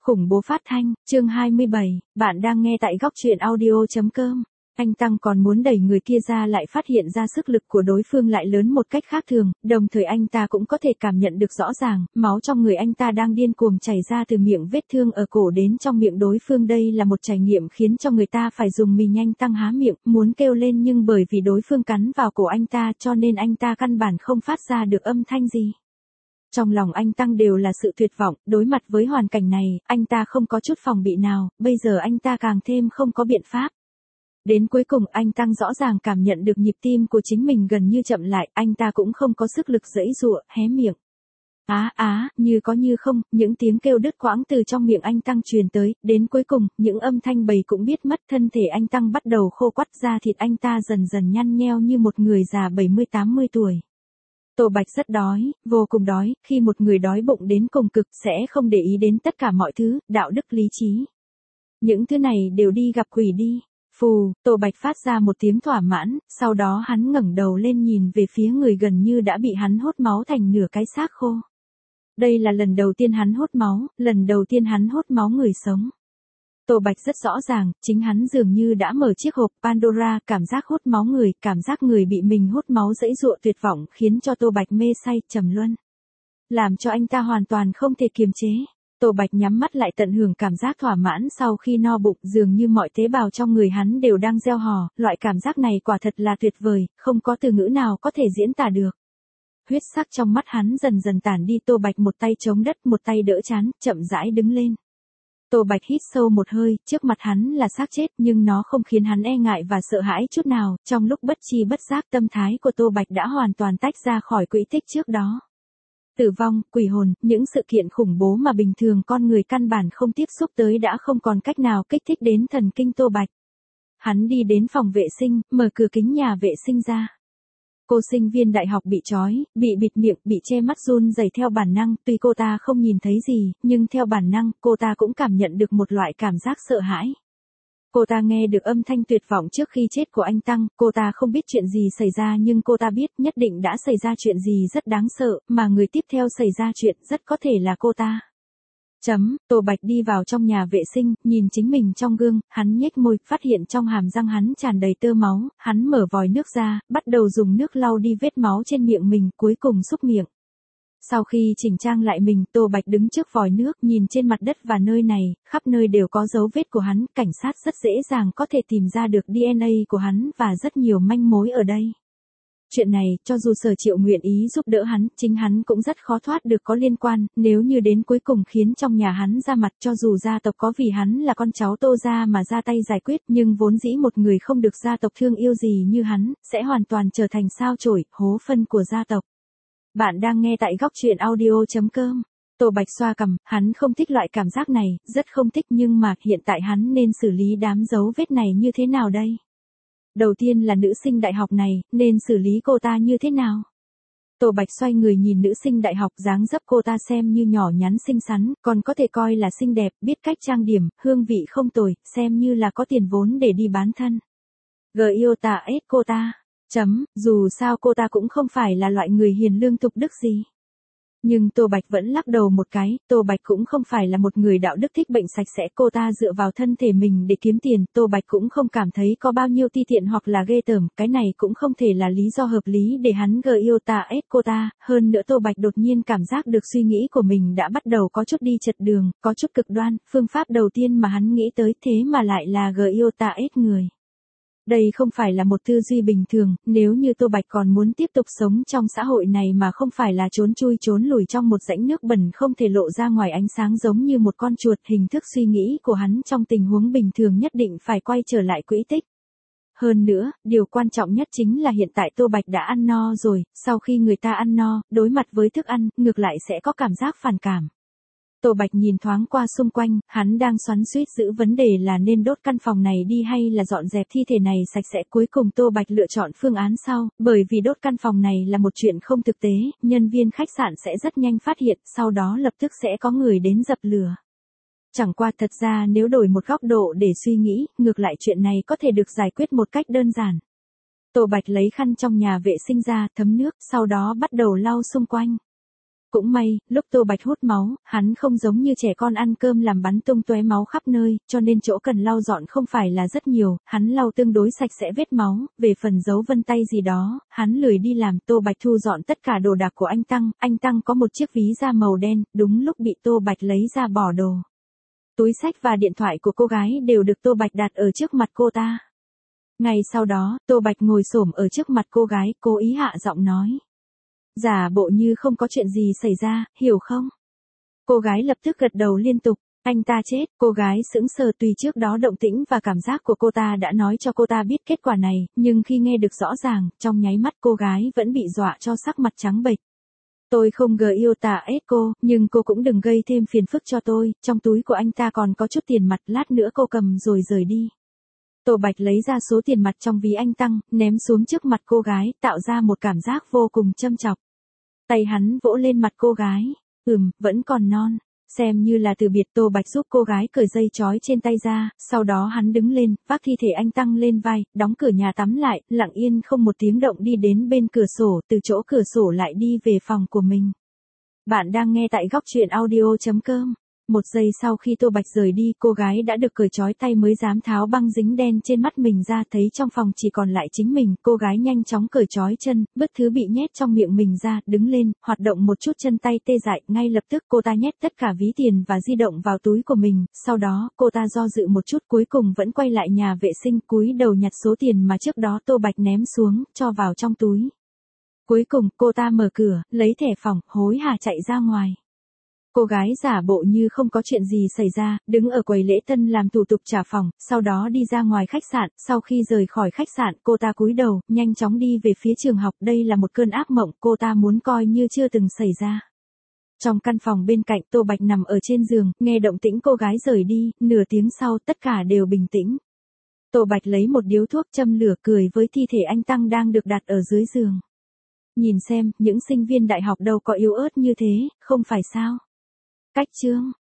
Khủng bố phát thanh, chương 27, bạn đang nghe tại góc truyện audio.com. Anh Tăng còn muốn đẩy người kia ra lại phát hiện ra sức lực của đối phương lại lớn một cách khác thường, đồng thời anh ta cũng có thể cảm nhận được rõ ràng, máu trong người anh ta đang điên cuồng chảy ra từ miệng vết thương ở cổ đến trong miệng đối phương. Đây là một trải nghiệm khiến cho người ta phải dùng mì nhanh. Tăng há miệng, muốn kêu lên nhưng bởi vì đối phương cắn vào cổ anh ta cho nên anh ta căn bản không phát ra được âm thanh gì. Trong lòng anh Tăng đều là sự tuyệt vọng, đối mặt với hoàn cảnh này, anh ta không có chút phòng bị nào, bây giờ anh ta càng thêm không có biện pháp. Đến cuối cùng anh Tăng rõ ràng cảm nhận được nhịp tim của chính mình gần như chậm lại, anh ta cũng không có sức lực giãy giụa, hé miệng. Như có như không, những tiếng kêu đứt quãng từ trong miệng anh Tăng truyền tới, đến cuối cùng, những âm thanh bầy cũng biết mất, thân thể anh Tăng bắt đầu khô quắt, da thịt anh ta dần dần nhăn nheo như một người già 70-80 tuổi. Tô Bạch rất đói, vô cùng đói, khi một người đói bụng đến cùng cực sẽ không để ý đến tất cả mọi thứ, đạo đức lý trí. Những thứ này đều đi gặp quỷ đi. Phù, Tô Bạch phát ra một tiếng thỏa mãn, sau đó hắn ngẩng đầu lên nhìn về phía người gần như đã bị hắn hốt máu thành nửa cái xác khô. Đây là lần đầu tiên hắn hốt máu, lần đầu tiên hắn hốt máu người sống. Tô Bạch rất rõ ràng, chính hắn dường như đã mở chiếc hộp Pandora, cảm giác hốt máu người, cảm giác người bị mình hốt máu giãy giụa tuyệt vọng khiến cho Tô Bạch mê say, trầm luân. Làm cho anh ta hoàn toàn không thể kiềm chế. Tô Bạch nhắm mắt lại tận hưởng cảm giác thỏa mãn sau khi no bụng, dường như mọi tế bào trong người hắn đều đang reo hò, loại cảm giác này quả thật là tuyệt vời, không có từ ngữ nào có thể diễn tả được. Huyết sắc trong mắt hắn dần dần tản đi, Tô Bạch một tay chống đất, một tay đỡ trán, chậm rãi đứng lên. Tô Bạch hít sâu một hơi, trước mặt hắn là xác chết nhưng nó không khiến hắn e ngại và sợ hãi chút nào, trong lúc bất chi bất giác tâm thái của Tô Bạch đã hoàn toàn tách ra khỏi quỹ tích trước đó. Tử vong, quỷ hồn, những sự kiện khủng bố mà bình thường con người căn bản không tiếp xúc tới đã không còn cách nào kích thích đến thần kinh Tô Bạch. Hắn đi đến phòng vệ sinh, mở cửa kính nhà vệ sinh ra. Cô sinh viên đại học bị trói, bị bịt miệng, bị che mắt run rẩy theo bản năng, tuy cô ta không nhìn thấy gì, nhưng theo bản năng, cô ta cũng cảm nhận được một loại cảm giác sợ hãi. Cô ta nghe được âm thanh tuyệt vọng trước khi chết của anh Tăng, cô ta không biết chuyện gì xảy ra nhưng cô ta biết nhất định đã xảy ra chuyện gì rất đáng sợ, mà người tiếp theo xảy ra chuyện rất có thể là cô ta. Tô Bạch đi vào trong nhà vệ sinh, nhìn chính mình trong gương, hắn nhếch môi, phát hiện trong hàm răng hắn tràn đầy tơ máu, hắn mở vòi nước ra, bắt đầu dùng nước lau đi vết máu trên miệng mình, cuối cùng súc miệng. Sau khi chỉnh trang lại mình, Tô Bạch đứng trước vòi nước, nhìn trên mặt đất và nơi này, khắp nơi đều có dấu vết của hắn, cảnh sát rất dễ dàng có thể tìm ra được DNA của hắn và rất nhiều manh mối ở đây. Chuyện này, cho dù Sở Triệu nguyện ý giúp đỡ hắn, chính hắn cũng rất khó thoát được có liên quan, nếu như đến cuối cùng khiến trong nhà hắn ra mặt, cho dù gia tộc có vì hắn là con cháu Tô gia mà ra tay giải quyết, nhưng vốn dĩ một người không được gia tộc thương yêu gì như hắn, sẽ hoàn toàn trở thành sao chổi, hố phân của gia tộc. Bạn đang nghe tại góc truyện audio.com. Tô Bạch xoa cằm, hắn không thích loại cảm giác này, rất không thích, nhưng mà hiện tại hắn nên xử lý đám dấu vết này như thế nào đây? Đầu tiên là nữ sinh đại học này, nên xử lý cô ta như thế nào? Tô Bạch xoay người nhìn nữ sinh đại học, dáng dấp cô ta xem như nhỏ nhắn xinh xắn, còn có thể coi là xinh đẹp, biết cách trang điểm, hương vị không tồi, xem như là có tiền vốn để đi bán thân. Yêu cô ta. Dù sao cô ta cũng không phải là loại người hiền lương tục đức gì. Nhưng Tô Bạch vẫn lắc đầu một cái, Tô Bạch cũng không phải là một người đạo đức thích bệnh sạch sẽ, cô ta dựa vào thân thể mình để kiếm tiền, Tô Bạch cũng không cảm thấy có bao nhiêu ti tiện hoặc là ghê tởm, cái này cũng không thể là lý do hợp lý để hắn yêu cô ta, hơn nữa Tô Bạch đột nhiên cảm giác được suy nghĩ của mình đã bắt đầu có chút đi chật đường, có chút cực đoan, phương pháp đầu tiên mà hắn nghĩ tới thế mà lại là yêu người. Đây không phải là một tư duy bình thường, nếu như Tô Bạch còn muốn tiếp tục sống trong xã hội này mà không phải là trốn chui trốn lùi trong một rãnh nước bẩn không thể lộ ra ngoài ánh sáng giống như một con chuột, hình thức suy nghĩ của hắn trong tình huống bình thường nhất định phải quay trở lại quỹ tích. Hơn nữa, điều quan trọng nhất chính là hiện tại Tô Bạch đã ăn no rồi, sau khi người ta ăn no, đối mặt với thức ăn, ngược lại sẽ có cảm giác phản cảm. Tô Bạch nhìn thoáng qua xung quanh, hắn đang xoắn xuýt giữ vấn đề là nên đốt căn phòng này đi hay là dọn dẹp thi thể này sạch sẽ. Cuối cùng Tô Bạch lựa chọn phương án sau, bởi vì đốt căn phòng này là một chuyện không thực tế, nhân viên khách sạn sẽ rất nhanh phát hiện, sau đó lập tức sẽ có người đến dập lửa. Chẳng qua thật ra nếu đổi một góc độ để suy nghĩ, ngược lại chuyện này có thể được giải quyết một cách đơn giản. Tô Bạch lấy khăn trong nhà vệ sinh ra, thấm nước, sau đó bắt đầu lau xung quanh. Cũng may, lúc Tô Bạch hút máu, hắn không giống như trẻ con ăn cơm làm bắn tung tóe máu khắp nơi, cho nên chỗ cần lau dọn không phải là rất nhiều, hắn lau tương đối sạch sẽ vết máu, về phần dấu vân tay gì đó, hắn lười đi làm. Tô Bạch thu dọn tất cả đồ đạc của anh Tăng có một chiếc ví da màu đen, đúng lúc bị Tô Bạch lấy ra bỏ đồ. Túi xách và điện thoại của cô gái đều được Tô Bạch đặt ở trước mặt cô ta. Ngày sau đó, Tô Bạch ngồi xổm ở trước mặt cô gái, cố ý hạ giọng nói. Giả bộ như không có chuyện gì xảy ra, hiểu không? Cô gái lập tức gật đầu liên tục. Anh ta chết. Cô gái sững sờ, tùy trước đó động tĩnh và cảm giác của cô ta đã nói cho cô ta biết kết quả này, nhưng khi nghe được rõ ràng, trong nháy mắt cô gái vẫn bị dọa cho sắc mặt trắng bệch. Tôi không yêu tà ết cô, nhưng cô cũng đừng gây thêm phiền phức cho tôi, trong túi của anh ta còn có chút tiền mặt, lát nữa cô cầm rồi rời đi. Tô Bạch lấy ra số tiền mặt trong ví anh Tăng, ném xuống trước mặt cô gái, tạo ra một cảm giác vô cùng châm chọc. Tay hắn vỗ lên mặt cô gái. Vẫn còn non. Xem như là từ biệt. Tô Bạch giúp cô gái cởi dây trói trên tay ra, sau đó hắn đứng lên, vác thi thể anh Tăng lên vai, đóng cửa nhà tắm lại, lặng yên không một tiếng động đi đến bên cửa sổ, từ chỗ cửa sổ lại đi về phòng của mình. Bạn đang nghe tại Góc Chuyện Audio.com. Một giây sau khi Tô Bạch rời đi, cô gái đã được cởi trói tay mới dám tháo băng dính đen trên mắt mình ra, thấy trong phòng chỉ còn lại chính mình, cô gái nhanh chóng cởi trói chân, bứt thứ bị nhét trong miệng mình ra, đứng lên, hoạt động một chút chân tay tê dại, ngay lập tức cô ta nhét tất cả ví tiền và di động vào túi của mình, sau đó, cô ta do dự một chút cuối cùng vẫn quay lại nhà vệ sinh, cúi đầu nhặt số tiền mà trước đó Tô Bạch ném xuống, cho vào trong túi. Cuối cùng, cô ta mở cửa, lấy thẻ phòng, hối hả chạy ra ngoài. Cô gái giả bộ như không có chuyện gì xảy ra, đứng ở quầy lễ tân làm thủ tục trả phòng, sau đó đi ra ngoài khách sạn, sau khi rời khỏi khách sạn, cô ta cúi đầu, nhanh chóng đi về phía trường học, đây là một cơn ác mộng, cô ta muốn coi như chưa từng xảy ra. Trong căn phòng bên cạnh, Tô Bạch nằm ở trên giường, nghe động tĩnh cô gái rời đi, nửa tiếng sau, tất cả đều bình tĩnh. Tô Bạch lấy một điếu thuốc châm lửa, cười với thi thể anh Tăng đang được đặt ở dưới giường. Nhìn xem, những sinh viên đại học đâu có yếu ớt như thế, không phải sao? Cách chương